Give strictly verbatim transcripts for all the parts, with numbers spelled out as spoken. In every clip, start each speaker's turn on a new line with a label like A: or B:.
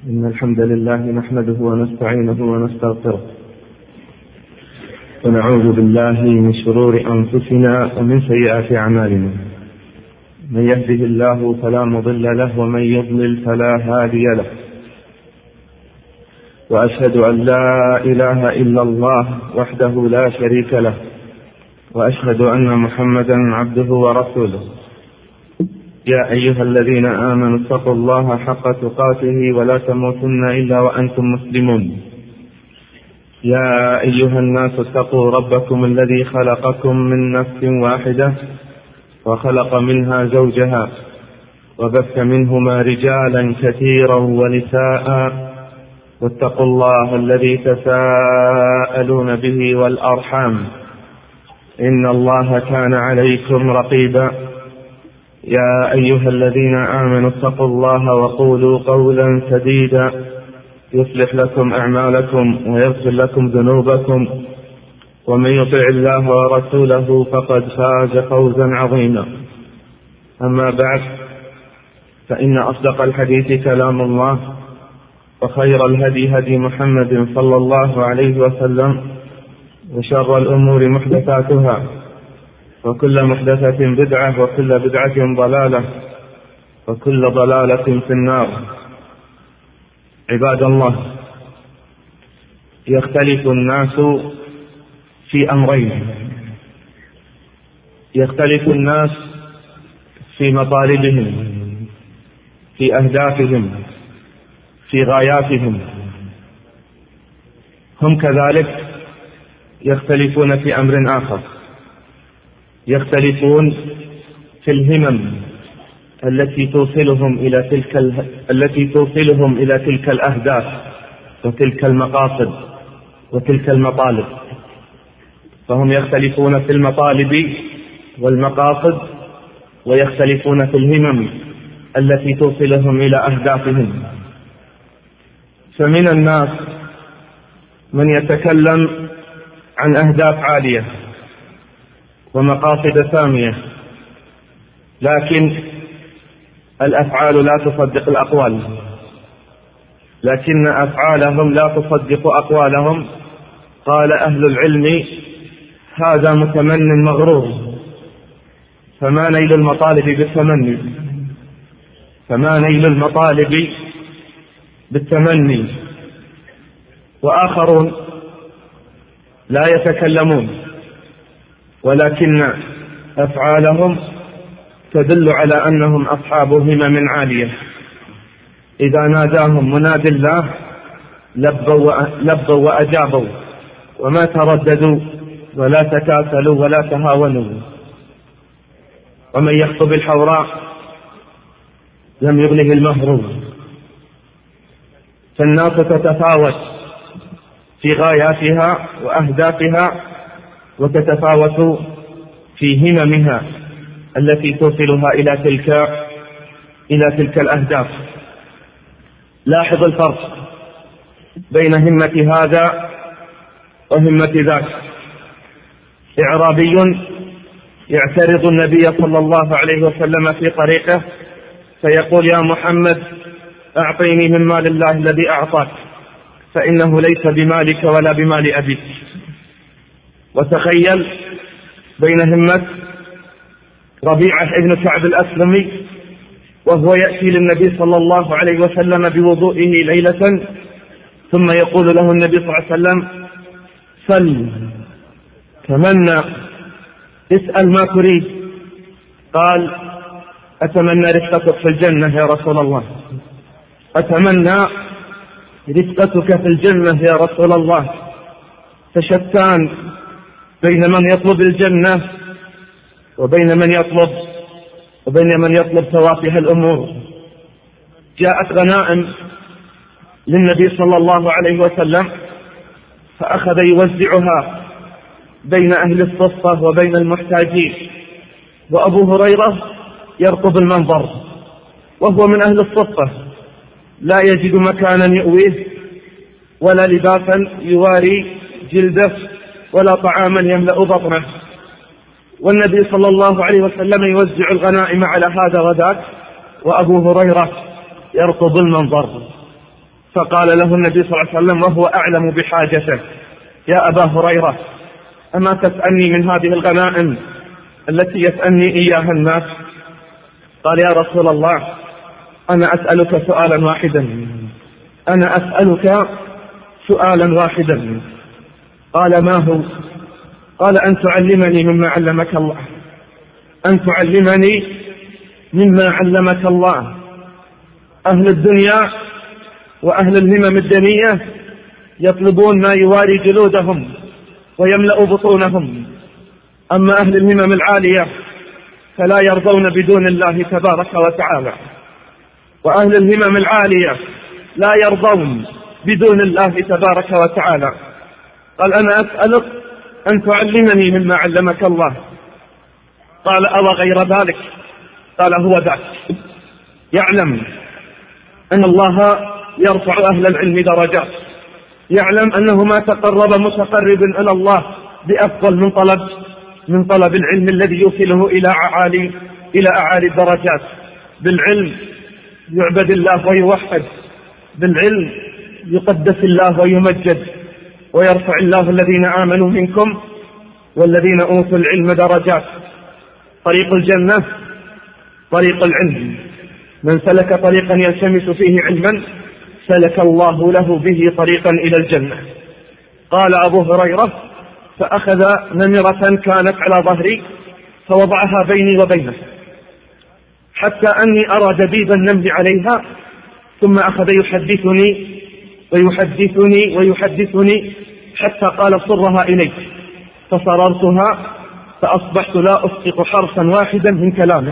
A: إن الحمد لله نحمده ونستعينه ونستغفره ونعوذ بالله من شرور أنفسنا ومن سيئات أعمالنا. من يهده الله فلا مضل له ومن يضلل فلا هادي له، وأشهد أن لا إله إلا الله وحده لا شريك له، وأشهد أن محمدا عبده ورسوله. يا أيها الذين آمنوا اتقوا الله حق تقاته ولا تموتن إلا وأنتم مسلمون. يا أيها الناس اتقوا ربكم الذي خلقكم من نفس واحدة وخلق منها زوجها وبث منهما رجالا كثيرا ونساء، واتقوا الله الذي تساءلون به والأرحام إن الله كان عليكم رقيبا. يا أيها الذين آمنوا اتقوا الله وقولوا قولا سديدا يصلح لكم أعمالكم ويغفر لكم ذنوبكم، ومن يطع الله ورسوله فقد فاز فوزا عظيما. أما بعد، فإن أصدق الحديث كلام الله، وخير الهدي هدي محمد صلى الله عليه وسلم، وشر الأمور محدثاتها، وكل محدثة بدعة، وكل بدعة ضلالة، وكل ضلالة في النار. عباد الله، يختلف الناس في أمرين: يختلف الناس في مطالبهم، في أهدافهم، في غاياتهم. هم كذلك يختلفون في أمر آخر، يختلفون في الهمم التي توصلهم إلى تلك ال... التي توصلهم إلى تلك الأهداف وتلك المقاصد وتلك المطالب. فهم يختلفون في المطالب والمقاصد، ويختلفون في الهمم التي توصلهم إلى أهدافهم. فمن الناس من يتكلم عن أهداف عالية ومقاصد سامية، لكن الأفعال لا تصدق الأقوال، لكن أفعالهم لا تصدق أقوالهم. قال أهل العلم: هذا متمن مغرور. فما نيل المطالب بالتمني، فما نيل المطالب بالتمني. وآخرون لا يتكلمون، ولكن أفعالهم تدل على أنهم أصحاب همم عالية. إذا ناداهم مناد الله لبوا وأجابوا، وما ترددوا ولا تكاسلوا ولا تهاونوا. ومن يخطب الحوراء لم يغنه المهر. فالناس تتفاوت في غاياتها وأهدافها، وتتفاوت في هممها التي توصلها إلى تلك إلى تلك الأهداف. لاحظ الفرق بين همة هذا وهمة ذاك. إعرابي يعترض النبي صلى الله عليه وسلم في طريقه فيقول: يا محمد، أعطيني من مال الله الذي أعطاك، فإنه ليس بمالك ولا بمال أبيك. وتخيل بين همة ربيعة ابن كعب الأسلمي وهو يأتي للنبي صلى الله عليه وسلم بوضوئه ليلة، ثم يقول له النبي صلى الله عليه وسلم: سل، تمنى، اسأل ما تريد. قال: أتمنى رفقتك في الجنة يا رسول الله، أتمنى رفقتك في الجنة يا رسول الله. فشتان بين من يطلب الجنة وبين من يطلب وبين من يطلب توافه الأمور. جاءت غنائم للنبي صلى الله عليه وسلم، فأخذ يوزعها بين أهل الصفة وبين المحتاجين، وأبو هريرة يرقب المنظر وهو من أهل الصفة، لا يجد مكانا يؤويه ولا لباسا يواري جلده ولا طعاما يملأ بطنه، والنبي صلى الله عليه وسلم يوزع الغنائم على هذا وذاك، وأبو هريرة يرقب المنظر. فقال له النبي صلى الله عليه وسلم وهو أعلم بحاجته: يا أبا هريرة، أما تسألني من هذه الغنائم التي يسألني إياها الناس؟ قال: يا رسول الله، أنا أسألك سؤالا واحدا أنا أسألك سؤالا واحدا قال: ما هو؟ قال: أن تعلمني مما علمك الله أن تعلمني مما علمك الله. أهل الدنيا وأهل الهمم الدنية يطلبون ما يواري جلودهم ويملأ بطونهم، أما أهل الهمم العالية فلا يرضون بدون الله تبارك وتعالى، وأهل الهمم العالية لا يرضون بدون الله تبارك وتعالى. قال: أنا أسألك أن تعلمني مما علمك الله. قال: أو غير ذلك؟ قال: هو ذاك. يعلم أن الله يرفع أهل العلم درجات، يعلم أنه ما تقرب متقرب إلى الله بأفضل من طلب من طلب العلم الذي يوصله إلى أعالي إلى أعالي الدرجات. بالعلم يعبد الله ويوحد، بالعلم يقدس الله ويمجد، ويرفع الله الذين آمنوا منكم والذين أوتوا العلم درجات. طريق الجنة طريق العلم، من سلك طريقا يلتمس فيه علما سلك الله له به طريقا إلى الجنة. قال أبو هريرة: فأخذ نمرة كانت على ظهري فوضعها بيني وبينه حتى أني أرى دبيب النمل عليها، ثم أخذ يحدثني ويحدثني ويحدثني حتى قال: صرها إليك، فصررتها فأصبحت لا أسقط حرفا واحدا من كلامه،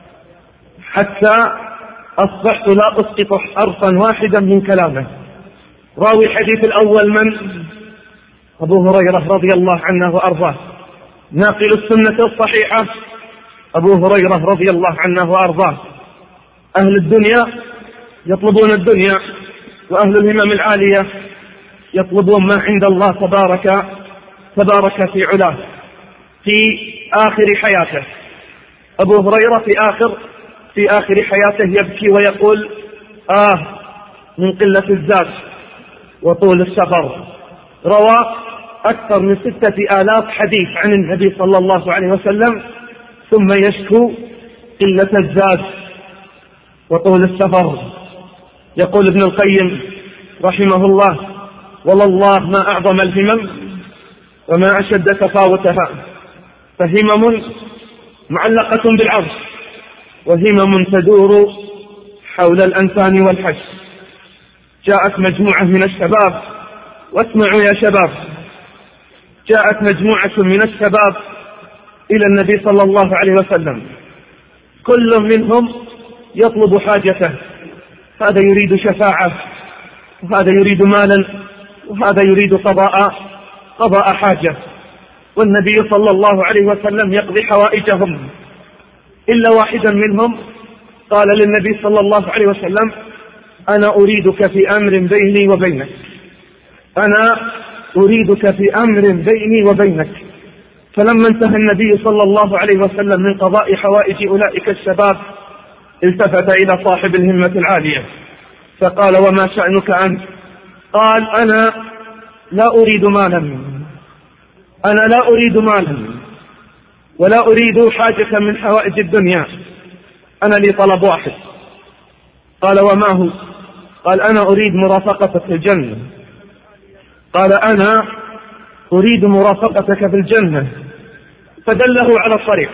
A: حتى أصبحت لا أسقط حرفا واحدا من كلامه. راوي الحديث الأول من؟ أبو هريرة رضي الله عنه وأرضاه، ناقل السنة الصحيحة أبو هريرة رضي الله عنه وأرضاه. أهل الدنيا يطلبون الدنيا، وأهل الهمم العالية يطلبون ما عند الله تبارك تبارك في علاه. في آخر حياته أبو هريرة في آخر في آخر حياته يبكي ويقول: آه من قلة الزاد وطول السفر. روى أكثر من ستة آلاف حديث عن النبي صلى الله عليه وسلم، ثم يشكو قلة الزاد وطول السفر. يقول ابن القيم رحمه الله: والله ما أعظم الهمم وما أشد تفاوتها، فهمم معلقة بالعرش، وهمم تدور حول الأنسان والحج. جاءت مجموعة من الشباب، واسمعوا يا شباب، جاءت مجموعة من الشباب إلى النبي صلى الله عليه وسلم، كل منهم يطلب حاجته، هذا يريد شفاعة، وهذا يريد مالا، وهذا يريد قضاء قضاء حاجة، والنبي صلى الله عليه وسلم يقضي حوائجهم. إلا واحدا منهم قال للنبي صلى الله عليه وسلم: أنا أريدك في أمر بيني وبينك أنا أريدك في أمر بيني وبينك. فلما انتهى النبي صلى الله عليه وسلم من قضاء حوائج أولئك الشباب التفت إلى صاحب الهمة العالية فقال: وما شأنك أنت؟ قال: أنا لا أريد مالا أنا لا أريد مالا ولا أريد حاجة من حوائج الدنيا، أنا لي طلب واحد. قال: وما هو؟ قال: أنا أريد مرافقتك في الجنة. قال: أنا أريد مرافقتك في الجنة. فدله على الطريق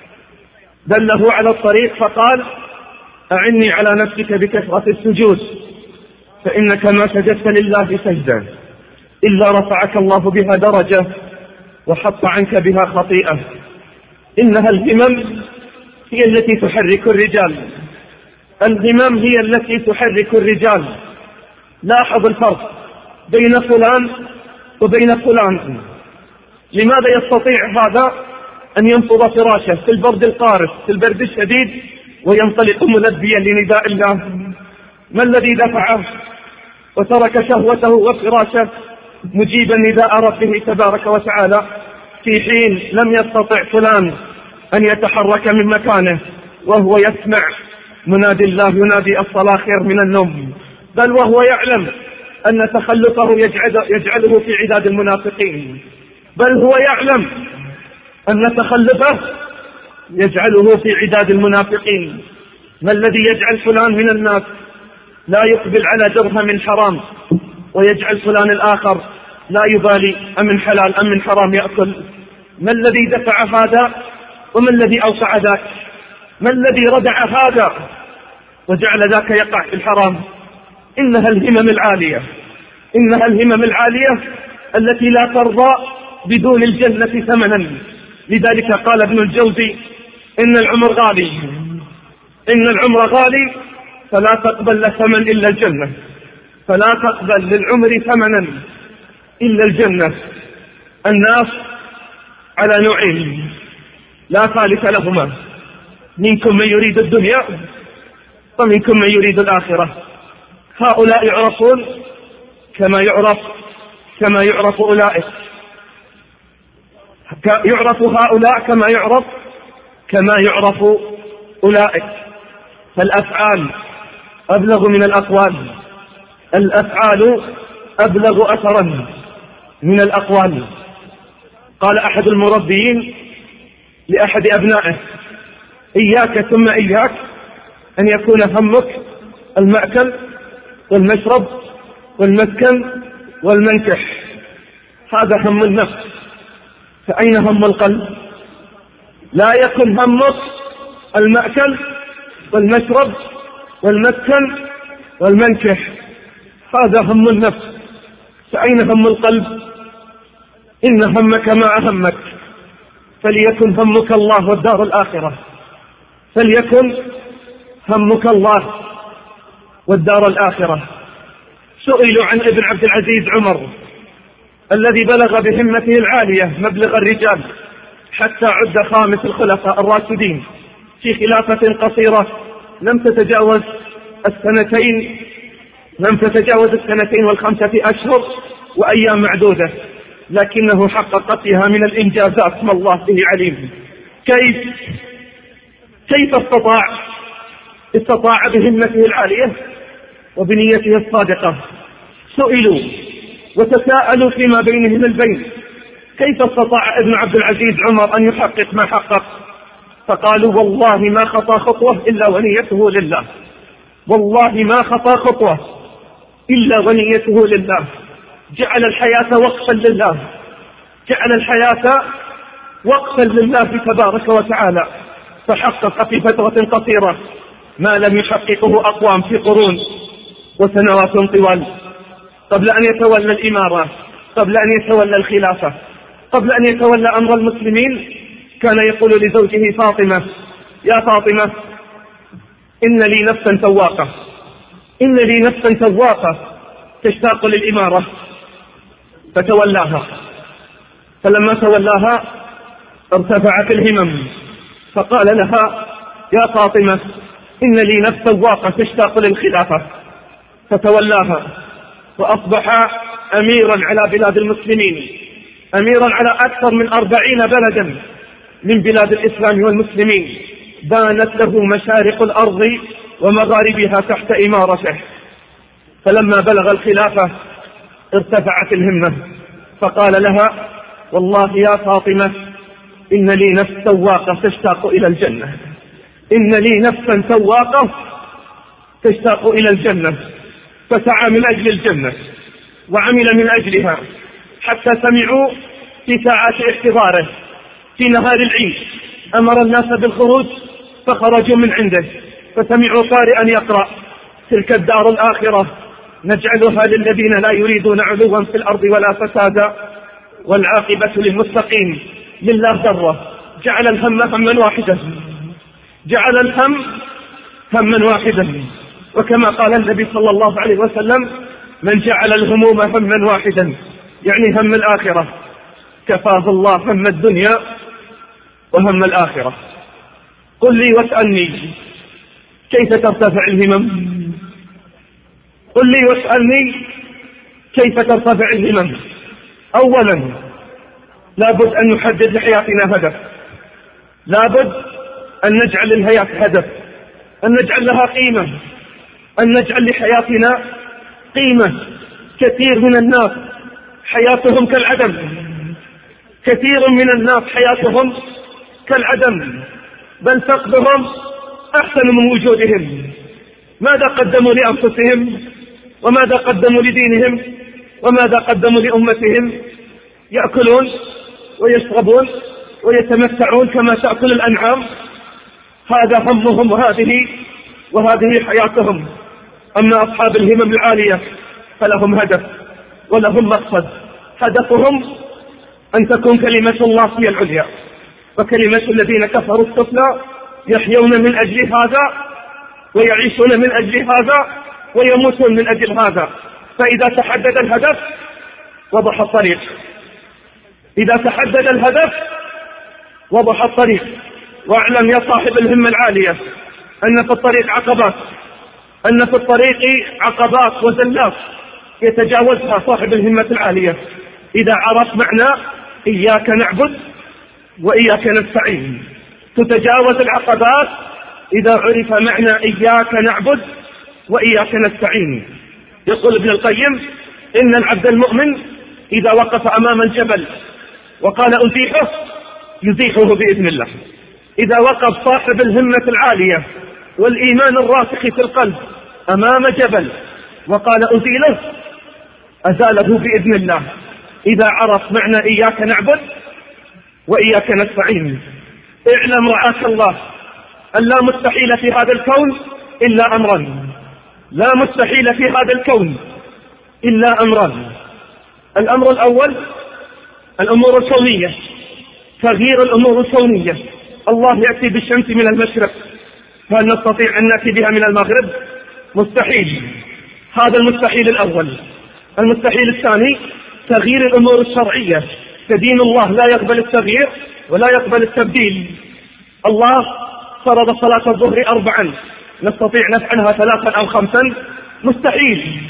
A: دله على الطريق فقال: أعني على نفسك بكثرة السجود، فإنك ما سجدت لله سجدا إلا رفعك الله بها درجة وحط عنك بها خطيئة. إنها الهمم هي التي تحرك الرجال الهمم هي التي تحرك الرجال. لاحظ الفرق بين فلان وبين فلان. لماذا يستطيع هذا أن ينفض فراشه في البرد القارس في البرد الشديد وينطلق ملبيا لنداء الله؟ ما الذي دفعه وترك شهوته وفراشه مجيبا نداء ربه تبارك وتعالى في حين لم يستطع فلان أن يتحرك من مكانه وهو يسمع منادي الله ينادي: الصلاة خير من النوم، بل وهو يعلم أن تخلفه يجعله في عداد المنافقين، بل هو يعلم أن تخلفه يجعله في عداد المنافقين. ما الذي يجعل فلان من الناس لا يقبل على درهم حرام ويجعل فلان الآخر لا يبالي أمن حلال أم من حرام يأكل؟ ما الذي دفع هذا وما الذي أوقع ذاك؟ ما الذي ردع هذا وجعل ذاك يقع في الحرام؟ إنها الهمم العالية، إنها الهمم العالية التي لا ترضى بدون الجنة ثمنا. لذلك قال ابن الجوزي إن العمر غالي، إن العمر غالي فلا تقبل لثمن إلا الجنة، فلا تقبل للعمر ثمنا إلا الجنة. الناس على نوعين لا ثالث لهما، منكم من يريد الدنيا ومنكم من يريد الآخرة. هؤلاء يعرفون كما يعرف كما يعرف أولئك، يعرف هؤلاء كما يعرف كما يعرف أولئك. فالأفعال أبلغ من الأقوال، الأفعال أبلغ أثرا من الأقوال. قال أحد المربيين لأحد أبنائه: إياك ثم إياك أن يكون همك المأكل والمشرب والمسكن والمنكح، هذا هم النفس. فأين هم القلب؟ لا يكن همك المأكل والمشرب والمسكن والمنكح، هذا هم النفس. فأين هم القلب؟ إن همك ما أهمك، فليكن همك الله والدار الآخرة، فليكن همك الله والدار الآخرة. سئلوا عن ابن عبد العزيز عمر الذي بلغ بهمته العالية مبلغ الرجال حتى عد خامس الخلفاء الراشدين في خلافة قصيرة لم تتجاوز السنتين لم تتجاوز السنتين والخمسة أشهر وأيام معدودة، لكنه حقق فيها من الإنجازات ما الله به عليم. كيف كيف استطاع استطاع بهمته العالية وبنيته الصادقة. سئلوا وتساءلوا فيما بينهم البين: كيف استطاع ابن عبد العزيز عمر أن يحقق ما حقق؟ فقالوا: والله ما خطى خطوة إلا ونيته لله، والله ما خطى خطوة إلا ونيته لله. جعل الحياة وقفا لله، جعل الحياة وقفا لله تبارك وتعالى، فحقق في فترة قصيرة ما لم يحققه أقوام في قرون وسنوات طوال. قبل أن يتولى الإمارة، قبل أن يتولى الخلافة، قبل أن يتولى أمر المسلمين، كان يقول لزوجه فاطمة: يا فاطمة، إن لي نفسا تواقة، إن لي نفسا تواقة تشتاق للإمارة. فتولاها، فلما تولاها ارتفعت الهمم، فقال لها: يا فاطمة، إن لي نفسا تواقة تشتاق للخلافة. فتولاها وأصبح أميرا على بلاد المسلمين، أميرا على أكثر من أربعين بلدا من بلاد الإسلام والمسلمين، بانت له مشارق الأرض ومغاربها تحت إمارته. فلما بلغ الخلافة ارتفعت الهمة، فقال لها: والله يا فاطمة، إن لي نفس سواقة تشتاق إلى الجنة، إن لي نفسا سواقة تشتاق إلى الجنة. فسعى من أجل الجنة وعمل من أجلها، حتى سمعوا في ساعات احتضاره في نهار العيد أمر الناس بالخروج، فخرجوا من عنده، فسمعوا قارئا يقرأ: تلك الدار الآخرة نجعلها للذين لا يريدون علوا في الأرض ولا فسادا والعاقبة للمتقين. لله ذرة، جعل الهم هما واحدا، جعل الهم هما واحدا. وكما قال النبي صلى الله عليه وسلم: من جعل الهموم هما واحدا، يعني هم الآخرة، كفاه الله هم الدنيا وهم الآخرة. قل لي واسألني كيف ترتفع الهمم؟ قل لي واسألني كيف ترتفع الهمم؟ أولا لابد أن نحدد لحياتنا هدف، لابد أن نجعل للحياة هدف، أن نجعل لها قيمة، أن نجعل لحياتنا قيمة. كثير من الناس حياتهم كالعدم، كثير من الناس حياتهم كالعدم، بل فقدهم أحسن من وجودهم. ماذا قدموا لأنفسهم وماذا قدموا لدينهم وماذا قدموا لأمتهم؟ يأكلون ويشربون ويتمتعون كما تأكل الأنعام، هذا همهم وهذه وهذه حياتهم. أما أصحاب الهمم العالية فلهم هدف ولهم مقصد، هدفهم أن تكون كلمة الله هي العليا، وكلمة الذين كفروا السفلى. يحيون من أجل هذا ويعيشون من أجل هذا ويموتون من أجل هذا. فإذا تحدد الهدف وضح الطريق، إذا تحدد الهدف وضح الطريق. واعلم يا صاحب الهمة العالية أن في الطريق عقبات، أن في الطريق عقبات وزلات يتجاوزها صاحب الهمة العالية. إذا عرف معنى إياك نعبد وإياك نستعين تتجاوز العقبات إذا عرف معنى إياك نعبد وإياك نستعين. يقول ابن القيم إن العبد المؤمن إذا وقف أمام الجبل وقال أزيحه يزيحه بإذن الله. إذا وقف صاحب الهمة العالية والإيمان الراسخ في القلب أمام جبل وقال أزيله أزاله بإذن الله. إذا عرف معنى إياك نعبد وإياك نستعين. اعلم رعاك الله أن لا مستحيل في هذا الكون إلا أمرا، لا مستحيل في هذا الكون إلا أمرا. الأمر الأول الأمور الكونية، تغيير الأمور الكونية. الله يأتي بالشمس من المشرق، فهل نستطيع أن نأتي بها من المغرب؟ مستحيل. هذا المستحيل الأول. المستحيل الثاني تغيير الأمور الشرعية، فدين الله لا يقبل التغيير ولا يقبل التبديل. الله فرض صلاة الظهر أربعا، نستطيع نفعلها ثلاثا أو خمسا؟ مستحيل.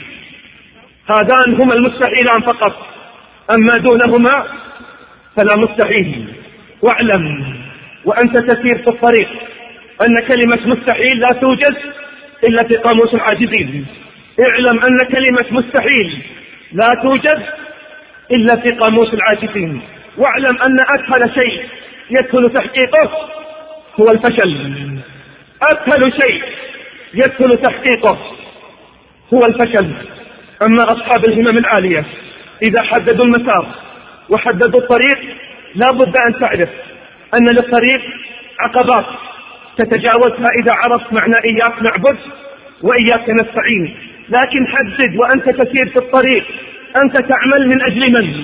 A: هذان هما المستحيلان فقط، أما دونهما فلا مستحيل. واعلم وأنت تسير في الطريق أن كلمة مستحيل لا توجد إلا في قاموس العاجزين. اعلم أن كلمة مستحيل لا توجد إلا في قاموس العاجزين. واعلم أن أسهل شيء يدخل تحقيقه هو الفشل. أسهل شيء يدخل تحقيقه هو الفشل. أما أصحاب الهمم العالية إذا حددوا المسار وحددوا الطريق لا بد أن تعرف أن للطريق عقبات تتجاوزها إذا عرفت معنى إياك نعبد وإياك نستعين. لكن حدد وأنت تسير في الطريق أنت تعمل من أجل من؟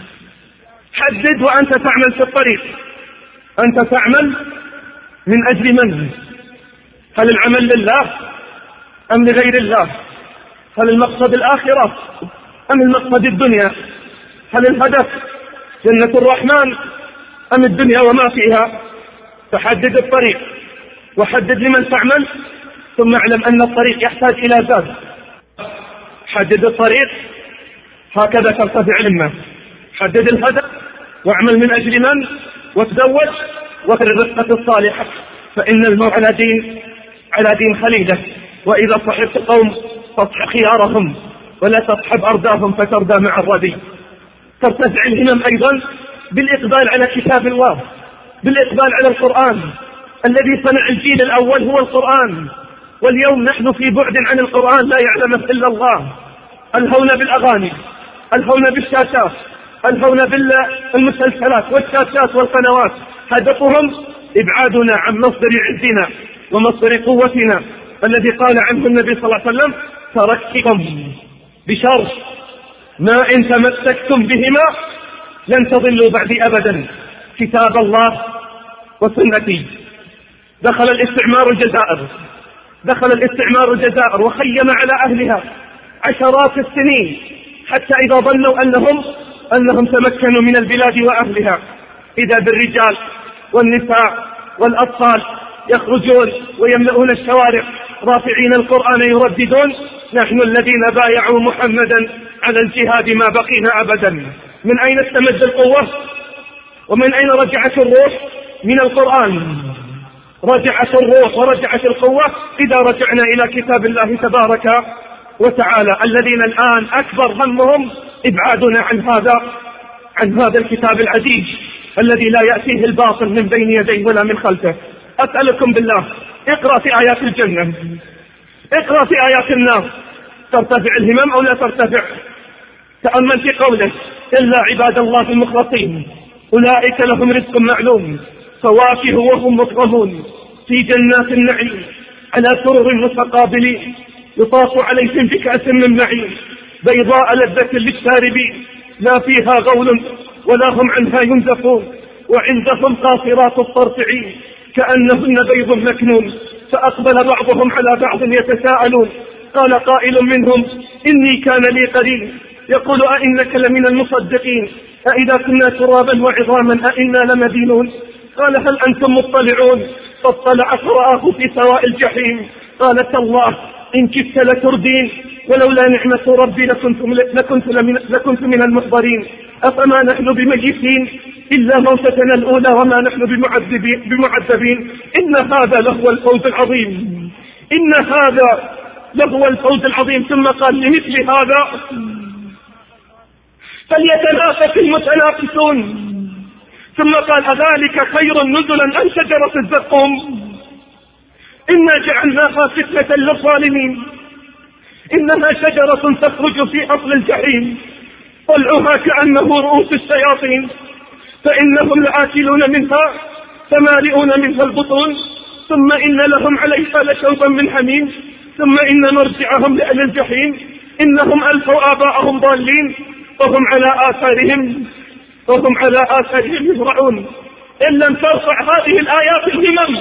A: حدد وأنت تعمل في الطريق أنت تعمل من أجل من؟ هل العمل لله أم لغير الله؟ هل المقصد الآخرة أم المقصد الدنيا؟ هل الهدف جنة الرحمن أم الدنيا وما فيها؟ فحدد الطريق وحدد لمن تعمل، ثم اعلم أن الطريق يحتاج إلى زاد. حدد الطريق هكذا ترتفع الهمة. حدد الهدف واعمل من أجل من، وتزوج وفر الرفقة الصالحة، فإن المرء على دين على دين خليله. وإذا صحبت قوم فاصحب خيارهم ولا تصحب أرداهم فتردى مع الردي. ترتفع الهمم أيضا بالإقبال على كتاب الله، بالإقبال على القرآن. الذي صنع الجيل الأول هو القرآن، واليوم نحن في بعد عن القرآن لا يعلمه إلا الله. الهون بالأغاني، الهون بالشاشات، الهون بالمسلسلات والشاشات والقنوات، هدفهم إبعادنا عن مصدر عزنا ومصدر قوتنا الذي قال عنه النبي صلى الله عليه وسلم تركتكم بشر ما إن تمسكتم بهما لن تضلوا بعدي أبدا، كتاب الله وسنتي. دخل الاستعمار الجزائر دخل الاستعمار الجزائر وخيم على أهلها عشرات السنين، حتى إذا ظنوا أنهم أنهم تمكنوا من البلاد وأهلها إذا بالرجال والنساء والأطفال يخرجون ويملؤون الشوارع رافعين القرآن يرددون نحن الذين بايعوا محمدا على الجهاد ما بقينا أبدا. من أين استمد القوة ومن أين رجعت الروح؟ من القرآن رجعت الروح ورجعت القوة إذا رجعنا إلى كتاب الله تبارك وتعالى الذين الآن أكبر همهم إبعادنا عن هذا عن هذا الكتاب العزيز الذي لا يأتيه الباطل من بين يديه ولا من خلفه. أسألكم بالله، اقرأ في آيات الجنة، اقرأ في آيات النار، ترتفع الهمم أو لا ترتفع؟ تأمل في قوله: إلا عباد الله المخلصين أولئك لهم رزق معلوم فواكه وهم مكرمون في جنات النعيم على سرر متقابلين يطاف عليهم بكأس من معين بيضاء لذة للشاربين لا فيها غول ولا هم عنها ينزفون وعندهم قاصرات الطرف عين كأنهن بيض مكنون فأقبل بعضهم على بعض يتساءلون قال قائل منهم إني كان لي قرين يقول أئنك لمن المصدقين أئذا كنا ترابا وعظاما أئنا لمدينون قال هل أنتم مطلعون فاطلع فرآه في سواء الجحيم قال تالله إن كدت لتردين ولولا نعمة ربي لكنت, لكنت, لكنت من المحضرين أفما نحن بميتين إلا موتتنا الأولى وما نحن بمعذبين إن هذا لهو الفوز العظيم إن هذا لهو الفوز العظيم. ثم قال لمثل هذا فليتنافس المتنافسون. ثم قال أذلك خير نزلا أم شجرة الزقوم إنا جعلناها فتنة للظالمين إنها شجرة تخرج في أصل الجحيم طلعها كأنه رؤوس الشياطين فإنهم لآكلون منها فمالئون منها البطون ثم إن لهم عليها لشوبا من حميم ثم إن مرجعهم لأهل الجحيم إنهم ألفوا آباءهم ضالين وهم على آثارهم وهم على آثارهم يهرعون. إن لم ترفع هذه الآيات الهمم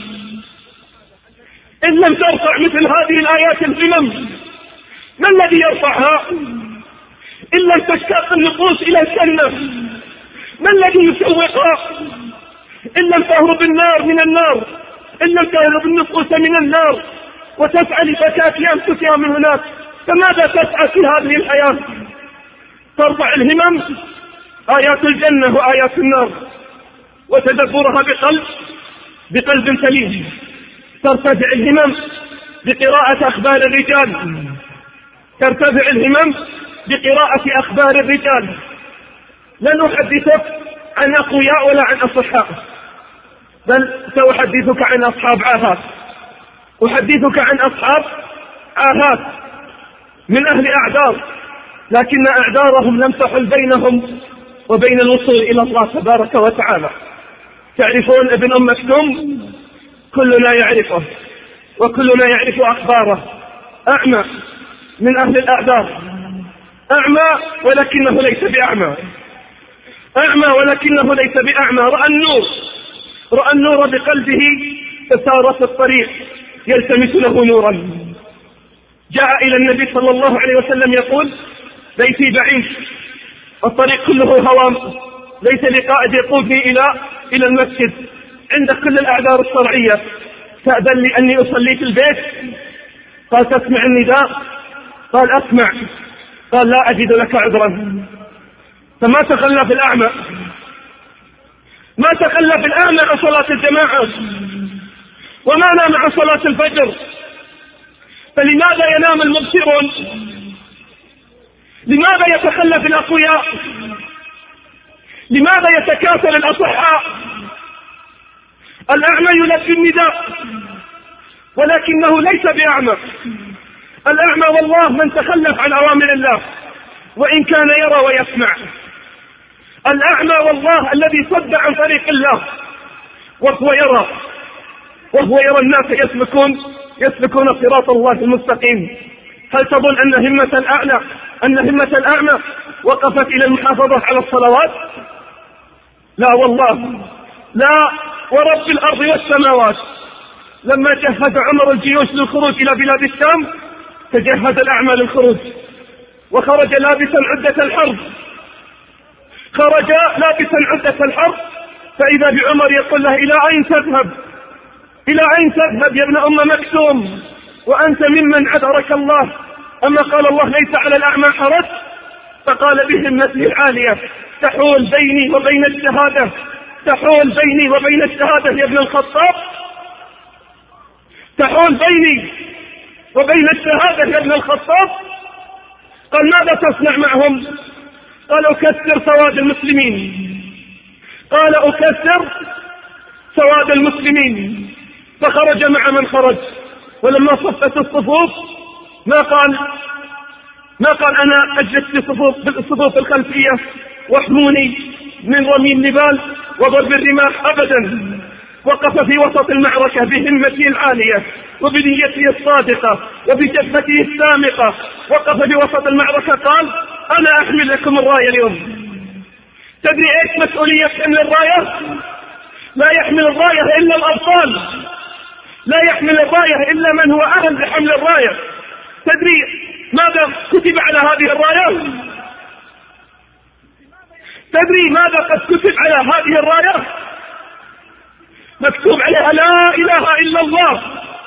A: إن لم ترفع مثل هذه الآيات الهمم ما الذي يرفعها؟ إن لم تشتاق النفوس إلى الجنة ما الذي يسوقها؟ إن لم تهرب النار من النار إن لم تهرب النفوس من النار وتسعى لفتاة أنفسها من هناك فماذا تسعى في هذه الحياة؟ ترفع الهمم آيات الجنة وآيات النار وتدبرها بقلب بقلب سليم. ترتفع الهمم بقراءة أخبار الرجال ترتفع الهمم بقراءة أخبار الرجال. لن أحدثك عن أقوياء ولا عن أصحاء بل سأحدثك عن أصحاب عاهات أحدثك عن أصحاب عاهات من أهل أعذار لكن أعذارهم لم تحل بينهم وبين الوصول إلى الله تبارك وتعالى. تعرفون ابن أم مكتوم؟ كلنا يعرفه وكلنا يعرف أخباره. أعمى من أهل الأعذار أعمى ولكنه ليس بأعمى أعمى ولكنه ليس بأعمى رأى النور رأى النور بقلبه فسار في الطريق يلتمس له نورا. جاء إلى النبي صلى الله عليه وسلم يقول بيتي بعيد الطريق كله هوام ليس لقائد يقودني إلى إلى المسجد عند كل الأعذار الشرعية تأذن لي أني أصلي في البيت؟ قال تسمع النداء؟ قال أسمع. قال لا أجد لك عذرا. فما تخلى في الأعمى ما تخلى في الأعمى عن صلاة الجماعة وما نام عن صلاة الفجر. فلماذا ينام المبصرون؟ لماذا يتخلى في الأقوياء؟ لماذا يتكاسل الأصحاء؟ الأعمى يلبي النداء ولكنه ليس بأعمى. الأعمى والله من تخلف عن أوامر الله وإن كان يرى ويسمع. الأعمى والله الذي صد عن طريق الله وهو يرى وهو يرى الناس يسلكون يسلكون صراط الله المستقيم. هل تظن أن همة الأعلى أن همة الأعمى وقفت إلى المحافظة على الصلوات؟ لا والله لا ورب الأرض والسماوات. لما جهز عمر الجيوش للخروج إلى بلاد الشام تجهز الأعمى للخروج وخرج لابسا عدة الحرب خرج لابسا عدة الحرب فإذا بعمر يقول له إلى أين تذهب إلى أين تذهب يا ابن أم مكتوم وأنت ممن عذرك الله أما قال الله ليس على الأعمى حرج. فقال بهمته العالية تحول بيني وبين الشهادة تحول بيني وبين الشهادة يا ابن الخطاب تحول بيني وبين الشهادة يا ابن الخطاب. قال ماذا تصنع معهم؟ قال أكسر سواد المسلمين. قال أكسر سواد المسلمين. فخرج مع من خرج، ولما صفت الصفوف ما قال ما قال أنا أجلس في صفوف بالصفوف الخلفية واحموني من رمي النبال وضرب الرماح أبدا. وقف في وسط المعركة بهمته العالية وبنيته الصادقة وبجبهته السامقة. وقف في وسط المعركة قال أنا أحمل لكم الراية اليوم. تدري إيش مسؤولية حمل الراية؟ لا يحمل الراية إلا الأبطال، لا يحمل الراية إلا من هو أهل لحمل الراية. تدري ماذا كتب على هذه الراية؟ تدري ماذا قد كتب على هذه الراية؟ مكتوب عليها لا إله إلا الله.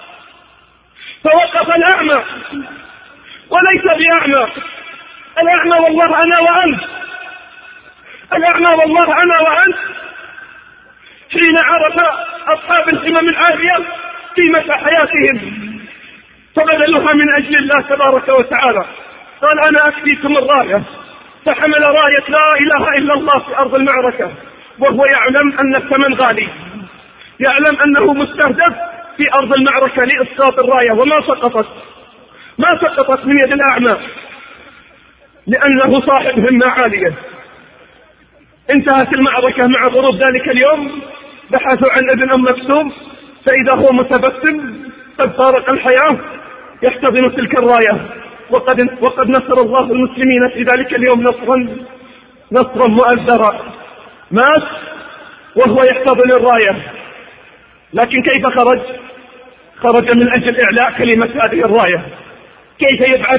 A: فوقف الأعمى وليس بأعمى، الأعمى والله أنا وأنت، الأعمى والله أنا وأنت، حين عرف أصحاب الحمم العالية قيمة حياتهم فبذلوها من أجل الله تبارك وتعالى. قال أنا أكفيكم الراية، فحمل راية لا إله إلا الله في أرض المعركة وهو يعلم أن الثمن غالي، يعلم أنه مستهدف في أرض المعركة لإسقاط الراية، وما سقطت ما سقطت من يد الأعمى لأنه صاحب همة عالية. انتهت المعركة مع غروب ذلك اليوم، بحثوا عن ابن أم مكتوم فإذا هو متبسم قد فارق الحياة يحتضن تلك الراية. وقد, وقد نصر الله المسلمين في ذلك اليوم نصرا نصرا مؤثرا. مات وهو يحتضن الراية، لكن كيف خرج؟ خرج من أجل إعلاء كلمة هذه الراية. كيف يبعث؟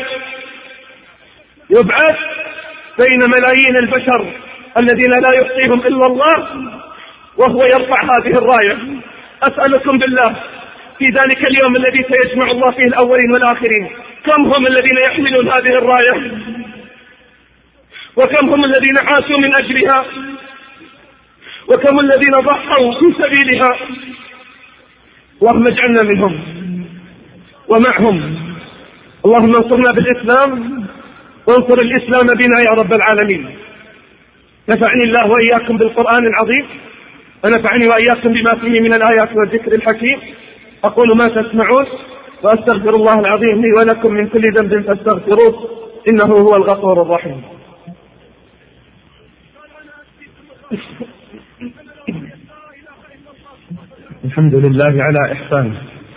A: يبعث بين ملايين البشر الذين لا يحصيهم إلا الله وهو يرفع هذه الراية. أسألكم بالله في ذلك اليوم الذي سيجمع الله فيه الأولين والآخرين، كم هم الذين يحملون هذه الراية؟ وكم هم الذين عاشوا من أجلها؟ وكم الذين ضحوا في سبيلها؟ اللهم اجعلنا منهم ومعهم. اللهم انصرنا بالإسلام وانصر الإسلام بنا يا رب العالمين. نفعني الله وإياكم بالقرآن العظيم ونفعني وإياكم بما فيه من الآيات والذكر الحكيم. أقول ما تسمعون وأستغفر الله العظيم لي ولكم من كل ذنب فاستغفروه إنه هو الغفور الرحيم. الحمد لله على إحسانه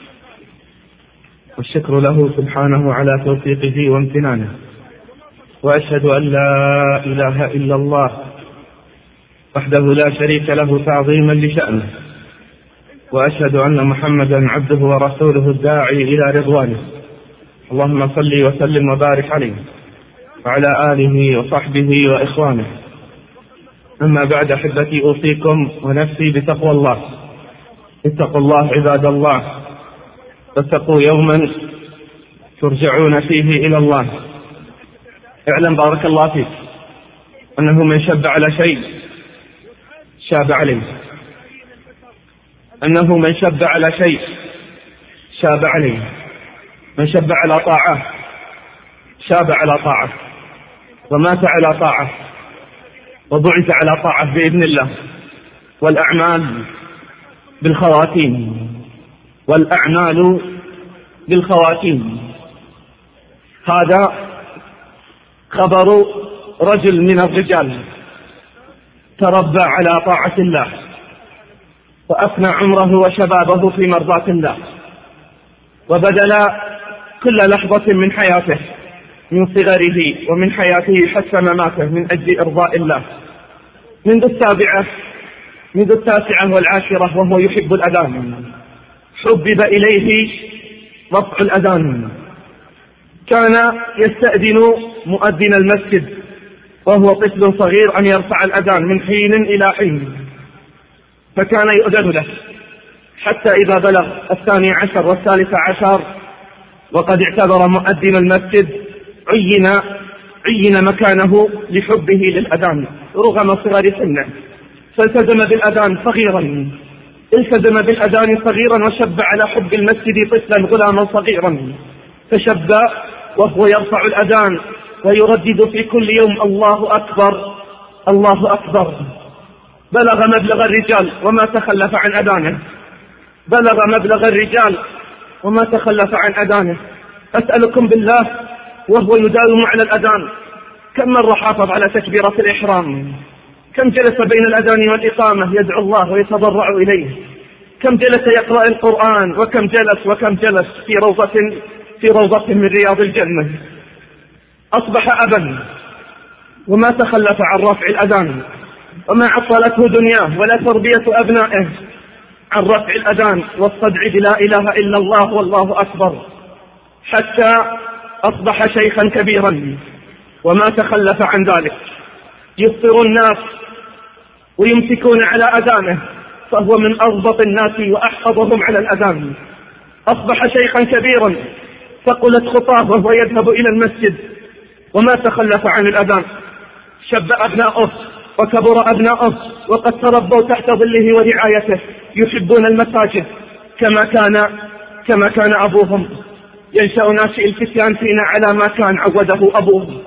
A: والشكر له سبحانه على توفيقه وامتنانه، وأشهد أن لا إله إلا الله وحده لا شريك له تعظيما لشأنه، وأشهد أن محمدا عبده ورسوله الداعي إلى رضوانه. اللهم صل وسلم وبارك عليه وعلى آله وصحبه وإخوانه. أما بعد أحبتي، أوصيكم ونفسي بتقوى الله. اتقوا الله عباد الله، واتقوا يوما ترجعون فيه إلى الله. اعلم بارك الله فيك أنه من شب على شيء شاب عليه، أنه من شب على شيء شاب عليه، من شب على طاعة شاب على طاعة، ومات على طاعة، وبعث على طاعة بإذن الله. والأعمال بالخواتيم، والأعمال بالخواتيم. هذا خبر رجل من الرجال تربى على طاعة الله وأفنى عمره وشبابه في مرضاة الله، وبذل كل لحظة من حياته من صغره ومن حياته حتى مماته من أجل إرضاء الله. منذ السابعة منذ التاسعة والعاشرة وهو يحب الأذان، حبب إليه رفع الأذان. كان يستأذن مؤذن المسجد وهو طفل صغير أن يرفع الأذان من حين إلى حين، فكان يؤذن له حتى إذا بلغ الثاني عشر والثالث عشر وقد اعتبر مؤذن المسجد عين عين مكانه لحبه للأذان رغم صغر سنه، فالتزم بالأذان صغيرا التزم بالأذان صغيرا وشب على حب المسجد طفلا غلاما صغيرا. فشب وهو يرفع الأذان ويردد في كل يوم الله أكبر الله أكبر. بلغ مبلغ الرجال وما تخلف عن أذانه، بلغ مبلغ الرجال وما تخلف عن أذانه. أسألكم بالله وهو يداوم على الأذان كم مرة حافظ على تكبيرة الإحرام؟ كم جلس بين الأذان والإقامة يدعو الله ويتضرع إليه؟ كم جلس يقرأ القرآن؟ وكم جلس وكم جلس في روضة في روضة من رياض الجنة؟ أصبح أبا وما تخلف عن رفع الأذان، وما عطلته دنياه ولا تربية أبنائه عن رفع الأذان والصدع بلا إله إلا الله والله أكبر، حتى أصبح شيخا كبيرا وما تخلف عن ذلك. يفطر الناس ويمسكون على أذانه فهو من أضبط الناس وأحفظهم على الأذان. أصبح شيخا كبيرا ثقلت خطاه وهو يذهب إلى المسجد وما تخلف عن الأذان. شب أبناؤه وكبر أبناؤه وقد تربوا تحت ظله ورعايته، يحبون المساجد كما كان كما كان أبوهم. ينشأ ناشئ الفتيان فينا على ما كان عوده أبوه.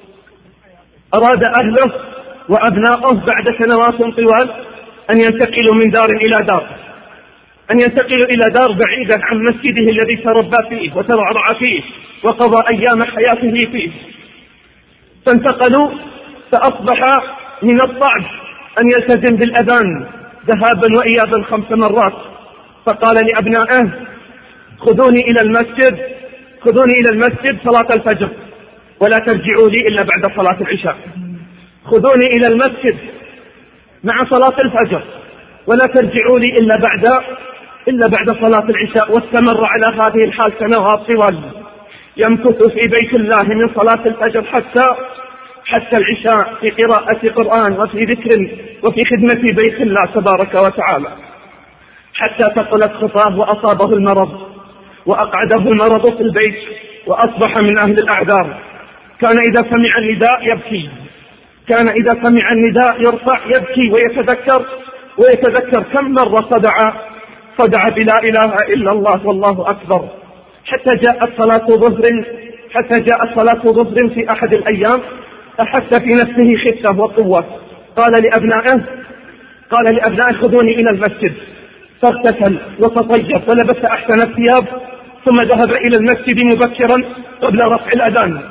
A: أراد أهله وأبناؤه بعد سنوات طوال أن ينتقلوا من دار إلى دار، أن ينتقلوا إلى دار بعيدا عن مسجده الذي تربى فيه وترعرع فيه وقضى أيام حياته فيه. فانتقلوا، فأصبح من الصعب أن يلتزم بالأذان ذهابا وإيابا خمس مرات. فقال لأبنائه: خذوني إلى المسجد خذوني إلى المسجد صلاة الفجر ولا ترجعوا لي إلا بعد صلاة العشاء. خذوني إلى المسجد مع صلاة الفجر ولا ترجعوا لي إلا بعد إلا بعد صلاة العشاء. واستمر على هذه الحال سنوات طوال، يمكث في بيت الله من صلاة الفجر حتى حتى العشاء في قراءة قرآن وفي ذكر وفي خدمة بيت الله تبارك وتعالى، حتى ثقلت خطاه وأصابه المرض وأقعده المرض في البيت وأصبح من أهل الأعذار. كان إذا سمع النداء يبكي، كان إذا سمع النداء يرفع يبكي ويتذكر ويتذكر كم مرة صدع صدع بلا إله إلا الله والله أكبر. حتى جاءت صلاة ظهر حتى جاءت صلاة ظهر في أحد الأيام أحس في نفسه خفة وقوة. قال لأبنائه قال لأبنائه خذوني إلى المسجد. فاغتسل وتطيب ولبس أحسن الثياب ثم ذهب إلى المسجد مبكرا قبل رفع الأذان.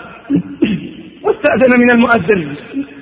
A: واستأذن من المؤذن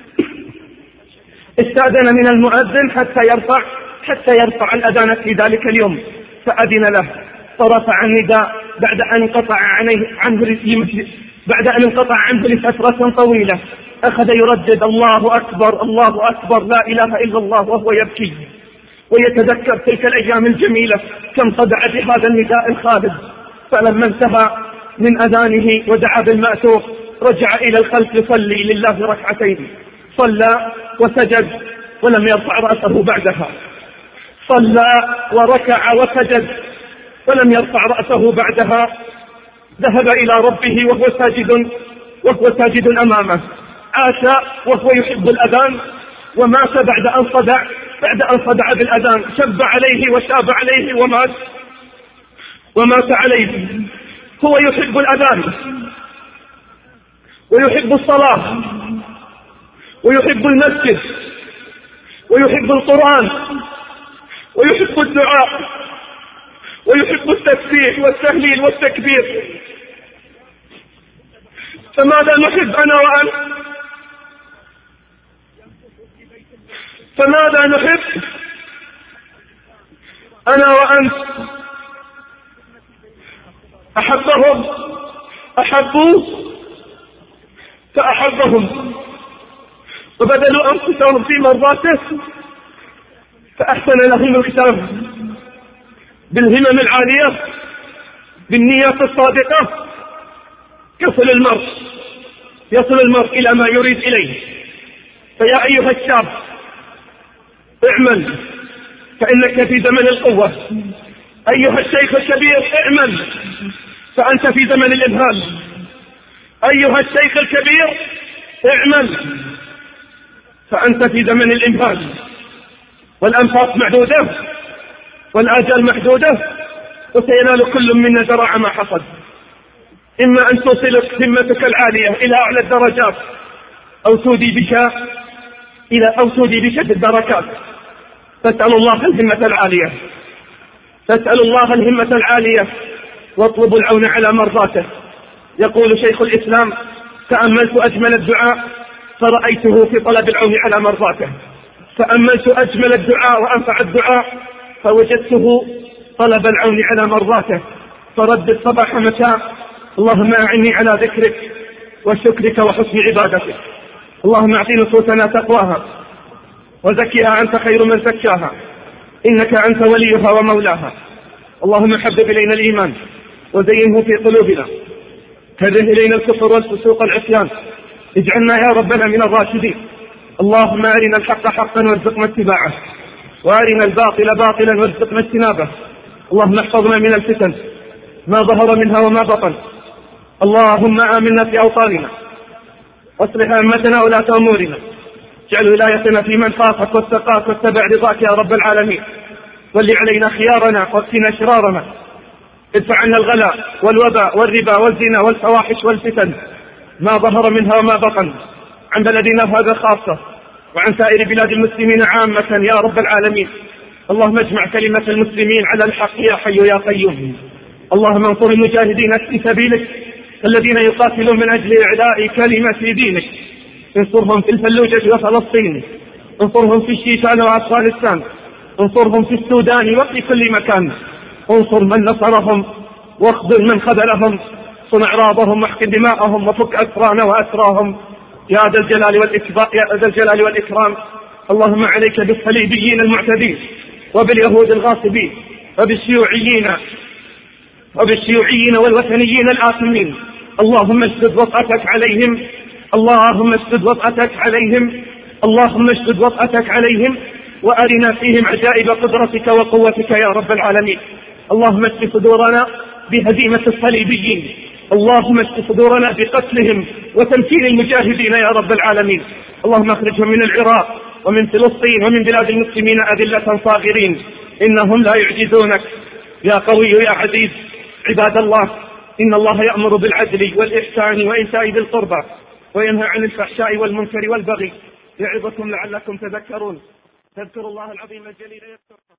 A: استأذن من المؤذن حتى يرفع حتى يرفع الأذان في ذلك اليوم، فأذن له فرفع النداء بعد أن انقطع عنه عنه بعد أن انقطع عنه لفترة طويلة. أخذ يردد: الله أكبر الله أكبر لا إله إلا الله، وهو يبكي ويتذكر تلك الأيام الجميلة كم صدع بهذا النداء الخالد. فلما انتهى من أذانه ودعا بالمأثور رجع إلى الخلف يصلي لله ركعتين. صلى وسجد ولم يرفع رأسه بعدها، صلى وركع وسجد ولم يرفع رأسه بعدها. ذهب إلى ربه وهو ساجد وهو ساجد أمامه. عاش وهو يحب الأذان ومات بعد أن صدع بعد أن صدع بالأذان. شب عليه وشاب عليه ومات ومات عليه. هو يحب الأذان ويحب الصلاة ويحب المسجد ويحب القرآن ويحب الدعاء ويحب التسبيح والتهليل والتكبير. فماذا نحب أنا وأنت؟ فماذا نحب أنا وأنت؟ أحبهم أحبوا فأحبهم وبذلوا أنفسهم في مرضاته فأحسن لهم الختام بالهمم العالية بالنيات الصادقة. يصل المرء يصل المرء إلى ما يريد إليه. فيا أيها الشاب اعمل فإنك في زمن القوة. أيها الشيخ الكبير اعمل فأنت في زمن الإمهال. أيها الشيخ الكبير اعمل فأنت في زمن الإمهال. والأنفاس معدودة والآجال محدودة وسينال كل منا زرع ما حصد. إما أن توصلك همتك العالية إلى أعلى الدرجات أو تودي بك إلى أو تودي بك في الدركات. فاسأل الله الهمة العالية، فاسأل الله الهمة العالية واطلب العون على مرضاته. يقول شيخ الإسلام: تأملت أجمل الدعاء فرأيته في طلب العون على مرضاته، تأملت أجمل الدعاء وأنفع الدعاء فوجدته طلب العون على مرضاته، فردد صباح مساء: اللهم أعني على ذكرك وشكرك وحسن عبادتك. اللهم أعط نفوسنا تقواها وزكها أنت خير من زكاها إنك أنت وليها ومولاها. اللهم حبب إلينا الإيمان وزينه في قلوبنا، كره إلينا الكفر والفسوق والعصيان، اجعلنا يا ربنا من الراشدين. اللهم أرنا الحق حقا وارزقنا اتباعه، وأرنا الباطل باطلا وارزقنا اجتنابه. اللهم احفظنا من الفتن ما ظهر منها وما بطن. اللهم آمنا في أوطاننا واصلح أئمتنا ولاة أمورنا، اجعل ولايتنا في من خافك واتقاك واتبع رضاك يا رب العالمين. ول علينا خيارنا واكفنا شرارنا، ادفع عنا الغلاء والوباء والربا والزنا والفواحش والفتن ما ظهر منها وما بطن، عن بلدنا هذا خاصة وعن سائر بلاد المسلمين عامة يا رب العالمين. اللهم اجمع كلمة المسلمين على الحق يا حي يا قيوم. اللهم انصر المجاهدين في سبيلك الذين يقاتلون من أجل إعلاء كلمة دينك، انصرهم في الفلوجة وفلسطين، انصرهم في الشيشان وأفغانستان، انصرهم في السودان وفي كل مكان، انصر من نصرهم واخذل من خذلهم، صن اعراضهم واحقن دماءهم وفك أسرانا وأسراهم يا ذا الجلال والإكرام يا ذا الجلال والإكرام. اللهم عليك بالصليبيين المعتدين وباليهود الغاصبين وبالشيوعيين وبالشيوعيين والوثنيين الآثمين. اللهم اشدد وطأتك عليهم، اللهم اشدد وطأتك عليهم، اللهم اشدد وطأتك عليهم، وأرنا فيهم عجائب قدرتك وقوتك يا رب العالمين. اللهم اشف صدورنا بهزيمة الصليبيين، اللهم اشف صدورنا بقتلهم وتمكين المجاهدين يا رب العالمين. اللهم اخرجهم من العراق ومن فلسطين ومن بلاد المسلمين أذلة صاغرين، إنهم لا يعجزونك يا قوي يا عزيز. عباد الله، إن الله يأمر بالعدل والإحسان وإيتاء ذي القربى وينهى عن الفحشاء والمنكر والبغي، يعظكم لعلكم تذكرون. فاذكروا الله العظيم الجليل يذكركم.